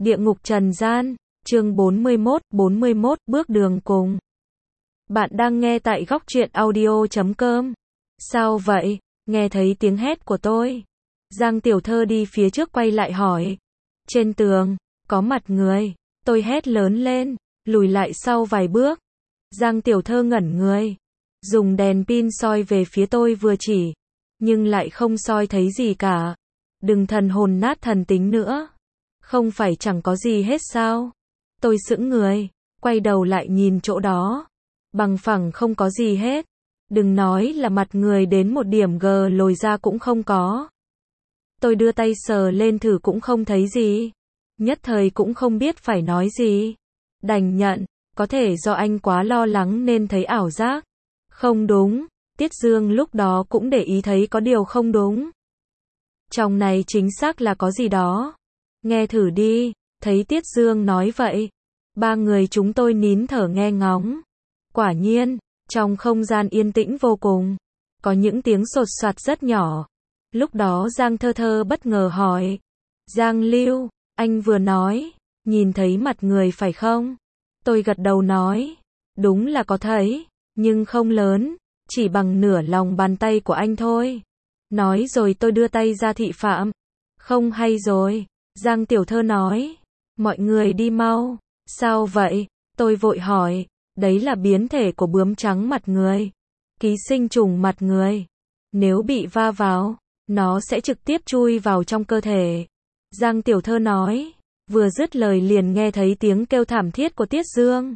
Địa ngục trần gian, chương 41 bước đường cùng. Bạn đang nghe tại góc truyện audio.com. Sao vậy? Nghe thấy tiếng hét của tôi. Giang Tiểu Thơ đi phía trước quay lại hỏi. Trên tường, có mặt người. Tôi hét lớn lên, lùi lại sau vài bước. Giang Tiểu Thơ ngẩn người. Dùng đèn pin soi về phía tôi vừa chỉ. Nhưng lại không soi thấy gì cả. Đừng thần hồn nát thần tính nữa. Không phải chẳng có gì hết sao? Tôi sững người, quay đầu lại nhìn chỗ đó. Bằng phẳng không có gì hết. Đừng nói là mặt người đến một điểm gờ lồi ra cũng không có. Tôi đưa tay sờ lên thử cũng không thấy gì. Nhất thời cũng không biết phải nói gì. Đành nhận, có thể do anh quá lo lắng nên thấy ảo giác. Không đúng, Tiết Dương lúc đó cũng để ý thấy có điều không đúng. Trong này chính xác là có gì đó. Nghe thử đi, thấy Tiết Dương nói vậy. Ba người chúng tôi nín thở nghe ngóng. Quả nhiên, trong không gian yên tĩnh vô cùng, có những tiếng sột soạt rất nhỏ. Lúc đó Giang Thơ Thơ bất ngờ hỏi. Giang Lưu, anh vừa nói, nhìn thấy mặt người phải không? Tôi gật đầu nói. Đúng là có thấy, nhưng không lớn, chỉ bằng nửa lòng bàn tay của anh thôi. Nói rồi tôi đưa tay ra thị phạm. Không hay rồi, Giang Tiểu Thơ nói. Mọi người đi mau. Sao vậy? Tôi vội hỏi. Đấy là biến thể của bướm trắng mặt người. Ký sinh trùng mặt người. Nếu bị va vào, nó sẽ trực tiếp chui vào trong cơ thể. Giang Tiểu Thơ nói. Vừa dứt lời liền nghe thấy tiếng kêu thảm thiết của Tiết Dương.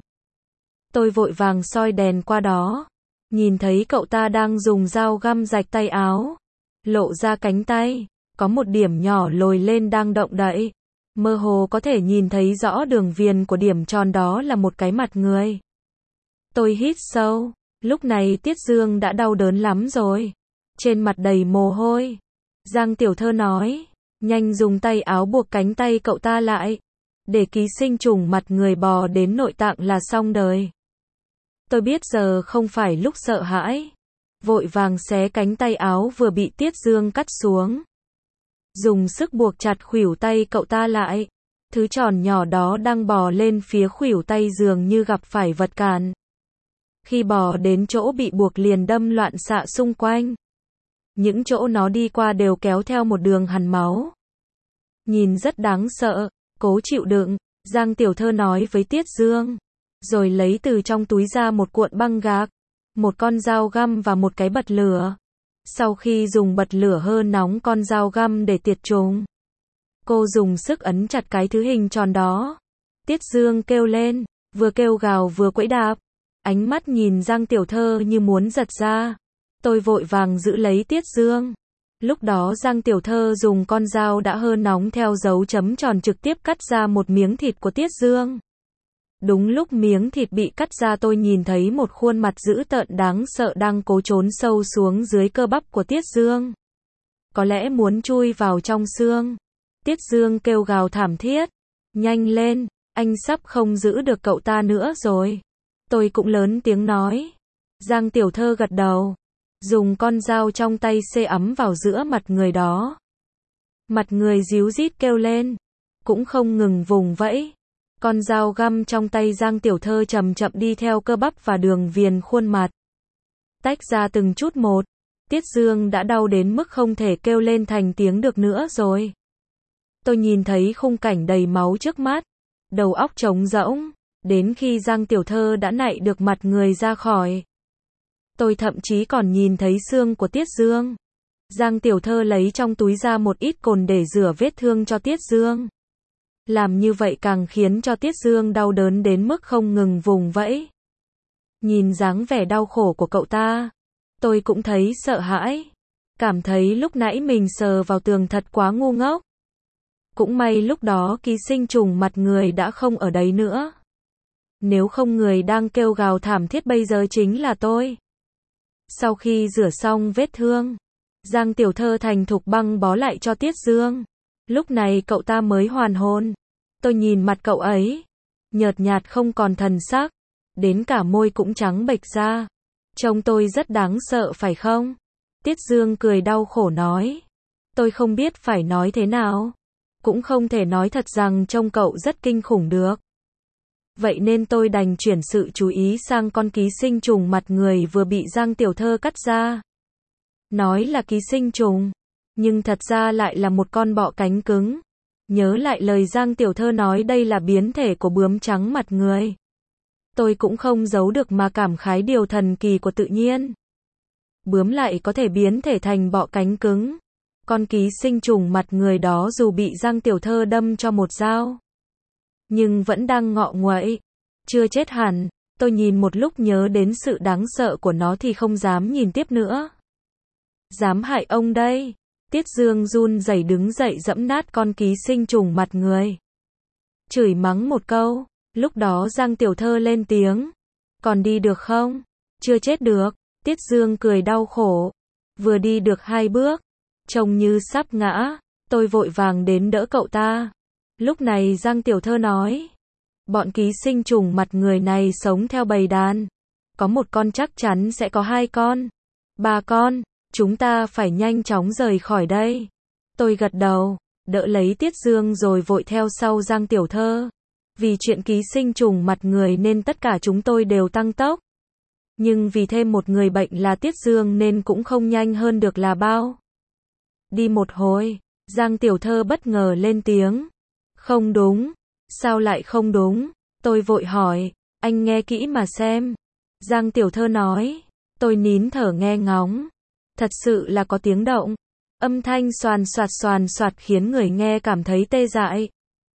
Tôi vội vàng soi đèn qua đó. Nhìn thấy cậu ta đang dùng dao găm rạch tay áo. Lộ ra cánh tay. Có một điểm nhỏ lồi lên đang động đậy. Mơ hồ có thể nhìn thấy rõ đường viền của điểm tròn đó là một cái mặt người. Tôi hít sâu. Lúc này Tiết Dương đã đau đớn lắm rồi. Trên mặt đầy mồ hôi. Giang Tiểu Thơ nói. Nhanh dùng tay áo buộc cánh tay cậu ta lại. Để ký sinh trùng mặt người bò đến nội tạng là xong đời. Tôi biết giờ không phải lúc sợ hãi. Vội vàng xé cánh tay áo vừa bị Tiết Dương cắt xuống. Dùng sức buộc chặt khuỷu tay cậu ta lại. Thứ tròn nhỏ đó đang bò lên phía khuỷu tay dường như gặp phải vật cản. Khi bò đến chỗ bị buộc liền đâm loạn xạ xung quanh. Những chỗ nó đi qua đều kéo theo một đường hằn máu. Nhìn rất đáng sợ, cố chịu đựng, Giang Tiểu Thơ nói với Tiết Dương. Rồi lấy từ trong túi ra một cuộn băng gạc, một con dao găm và một cái bật lửa. Sau khi dùng bật lửa hơ nóng con dao găm để tiệt trùng, cô dùng sức ấn chặt cái thứ hình tròn đó. Tiết Dương kêu lên, vừa kêu gào vừa quẫy đạp. Ánh mắt nhìn Giang Tiểu Thơ như muốn giật ra. Tôi vội vàng giữ lấy Tiết Dương. Lúc đó Giang Tiểu Thơ dùng con dao đã hơ nóng theo dấu chấm tròn trực tiếp cắt ra một miếng thịt của Tiết Dương. Đúng lúc miếng thịt bị cắt ra tôi nhìn thấy một khuôn mặt dữ tợn đáng sợ đang cố trốn sâu xuống dưới cơ bắp của Tiết Dương. Có lẽ muốn chui vào trong xương. Tiết Dương kêu gào thảm thiết. Nhanh lên, anh sắp không giữ được cậu ta nữa rồi. Tôi cũng lớn tiếng nói. Giang Tiểu Thơ gật đầu. Dùng con dao trong tay xê ấm vào giữa mặt người đó. Mặt người ríu rít kêu lên. Cũng không ngừng vùng vẫy. Con dao găm trong tay Giang Tiểu Thơ chậm chậm đi theo cơ bắp và đường viền khuôn mặt. Tách ra từng chút một. Tiết Dương đã đau đến mức không thể kêu lên thành tiếng được nữa rồi. Tôi nhìn thấy khung cảnh đầy máu trước mắt. Đầu óc trống rỗng. Đến khi Giang Tiểu Thơ đã nạy được mặt người ra khỏi. Tôi thậm chí còn nhìn thấy xương của Tiết Dương. Giang Tiểu Thơ lấy trong túi ra một ít cồn để rửa vết thương cho Tiết Dương. Làm như vậy càng khiến cho Tiết Dương đau đớn đến mức không ngừng vùng vẫy. Nhìn dáng vẻ đau khổ của cậu ta, tôi cũng thấy sợ hãi. Cảm thấy lúc nãy mình sờ vào tường thật quá ngu ngốc. Cũng may lúc đó ký sinh trùng mặt người đã không ở đấy nữa. Nếu không người đang kêu gào thảm thiết bây giờ chính là tôi. Sau khi rửa xong vết thương, Giang Tiểu Thơ thành thục băng bó lại cho Tiết Dương. Lúc này cậu ta mới hoàn hồn. Tôi nhìn mặt cậu ấy, nhợt nhạt không còn thần sắc, đến cả môi cũng trắng bệch ra. Trông tôi rất đáng sợ phải không? Tiết Dương cười đau khổ nói. Tôi không biết phải nói thế nào. cũng không thể nói thật rằng trông cậu rất kinh khủng được. Vậy nên tôi đành chuyển sự chú ý sang con ký sinh trùng mặt người vừa bị Giang tiểu thơ cắt ra. Nói là ký sinh trùng, nhưng thật ra lại là một con bọ cánh cứng. Nhớ lại lời Giang tiểu thơ nói đây là biến thể của bướm trắng mặt người. Tôi cũng không giấu được mà cảm khái điều thần kỳ của tự nhiên. Bướm lại có thể biến thể thành bọ cánh cứng. Con ký sinh trùng mặt người đó dù bị Giang tiểu thơ đâm cho một dao, nhưng vẫn đang ngọ nguậy, chưa chết hẳn. Tôi nhìn một lúc nhớ đến sự đáng sợ của nó thì không dám nhìn tiếp nữa. Dám hại ông đây. Tiết Dương run rẩy đứng dậy giẫm nát con ký sinh trùng mặt người. Chửi mắng một câu. Lúc đó Giang tiểu thơ lên tiếng. Còn đi được không? Chưa chết được. Tiết Dương cười đau khổ. Vừa đi được 2 bước, trông như sắp ngã. Tôi vội vàng đến đỡ cậu ta. Lúc này Giang tiểu thơ nói. Bọn ký sinh trùng mặt người này sống theo bầy đàn. Có một con chắc chắn sẽ có 2 con, 3 con. Chúng ta phải nhanh chóng rời khỏi đây. Tôi gật đầu, đỡ lấy Tiết Dương rồi vội theo sau Giang tiểu thơ. Vì chuyện ký sinh trùng mặt người nên tất cả chúng tôi đều tăng tốc. Nhưng vì thêm một người bệnh là Tiết Dương nên cũng không nhanh hơn được là bao. Đi một hồi, Giang tiểu thơ bất ngờ lên tiếng. Không đúng. Sao lại không đúng? Tôi vội hỏi, anh nghe kỹ mà xem. Giang tiểu thơ nói. Tôi nín thở nghe ngóng. Thật sự là có tiếng động. Âm thanh xoàn xoạt khiến người nghe cảm thấy tê dại.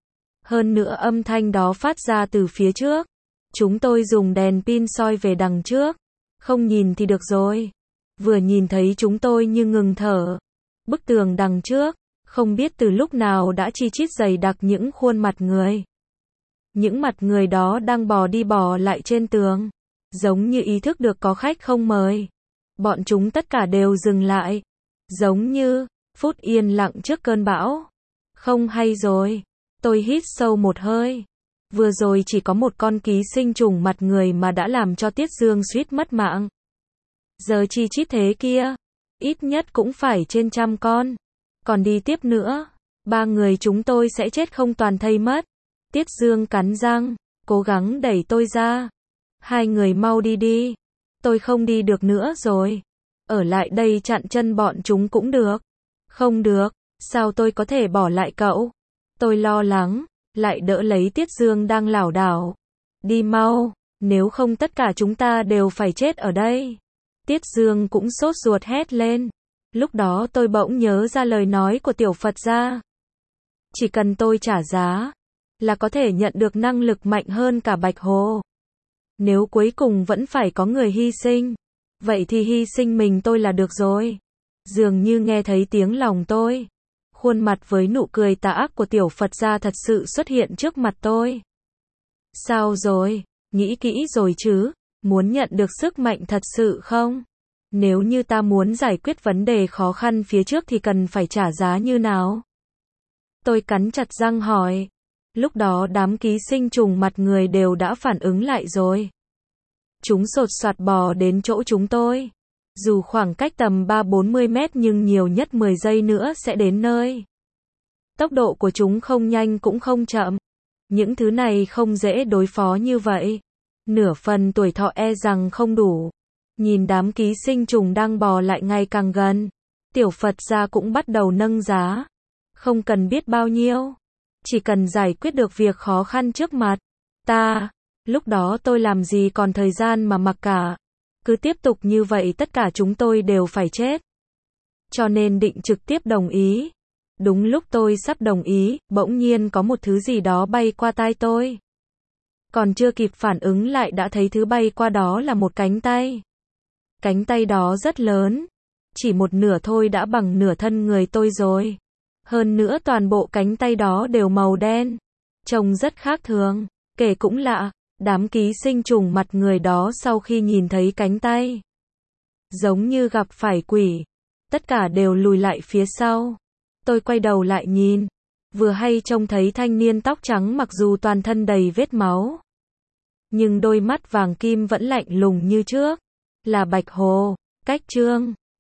Hơn nữa âm thanh đó phát ra từ phía trước. Chúng tôi dùng đèn pin soi về đằng trước. Không nhìn thì được rồi. Vừa nhìn thấy chúng tôi như ngừng thở. Bức tường đằng trước, không biết từ lúc nào đã chi chít dày đặc những khuôn mặt người. Những mặt người đó đang bò đi bò lại trên tường. Giống như ý thức được có khách không mời. Bọn chúng tất cả đều dừng lại. Giống như phút yên lặng trước cơn bão. Không hay rồi. Tôi hít sâu một hơi. Vừa rồi chỉ có một con ký sinh trùng mặt người mà đã làm cho Tiết Dương suýt mất mạng. Giờ chi chít thế kia. Ít nhất cũng phải trên 100 con. Còn đi tiếp nữa, 3 người chúng tôi sẽ chết không toàn thây mất. Tiết Dương cắn răng, cố gắng đẩy tôi ra. 2 người mau đi đi. Tôi không đi được nữa rồi. Ở lại đây chặn chân bọn chúng cũng được. Không được, sao tôi có thể bỏ lại cậu? Tôi lo lắng, lại đỡ lấy Tiết Dương đang lảo đảo. Đi mau, nếu không tất cả chúng ta đều phải chết ở đây. Tiết Dương cũng sốt ruột hét lên. Lúc đó tôi bỗng nhớ ra lời nói của Tiểu Phật gia. Chỉ cần tôi trả giá, là có thể nhận được năng lực mạnh hơn cả Bạch Hồ. Nếu cuối cùng vẫn phải có người hy sinh, vậy thì hy sinh mình tôi là được rồi. Dường như nghe thấy tiếng lòng tôi. Khuôn mặt với nụ cười tà ác của Tiểu Phật gia thật sự xuất hiện trước mặt tôi. Sao rồi? Nghĩ kỹ rồi chứ? Muốn nhận được sức mạnh thật sự không? Nếu như ta muốn giải quyết vấn đề khó khăn phía trước thì cần phải trả giá như nào? Tôi cắn chặt răng hỏi. Lúc đó đám ký sinh trùng mặt người đều đã phản ứng lại rồi. Chúng sột soạt bò đến chỗ chúng tôi. Dù khoảng cách tầm 3-40 mét nhưng nhiều nhất 10 giây nữa sẽ đến nơi. Tốc độ của chúng không nhanh cũng không chậm. Những thứ này không dễ đối phó như vậy. Nửa phần tuổi thọ e rằng không đủ. Nhìn đám ký sinh trùng đang bò lại ngày càng gần. Tiểu Phật gia cũng bắt đầu nâng giá. Không cần biết bao nhiêu. Chỉ cần giải quyết được việc khó khăn trước mặt. Lúc đó tôi làm gì còn thời gian mà mặc cả. Cứ tiếp tục như vậy tất cả chúng tôi đều phải chết. Cho nên định trực tiếp đồng ý. Đúng lúc tôi sắp đồng ý, bỗng nhiên có một thứ gì đó bay qua tai tôi. Còn chưa kịp phản ứng lại đã thấy thứ bay qua đó là một cánh tay. Cánh tay đó rất lớn. Chỉ một nửa thôi đã bằng nửa thân người tôi rồi. Hơn nữa toàn bộ cánh tay đó đều màu đen. Trông rất khác thường. Kể cũng lạ, đám ký sinh trùng mặt người đó sau khi nhìn thấy cánh tay, giống như gặp phải quỷ. Tất cả đều lùi lại phía sau. Tôi quay đầu lại nhìn. Vừa hay trông thấy thanh niên tóc trắng mặc dù toàn thân đầy vết máu. Nhưng đôi mắt vàng kim vẫn lạnh lùng như trước. Là Bạch Hồ, Cách Trương.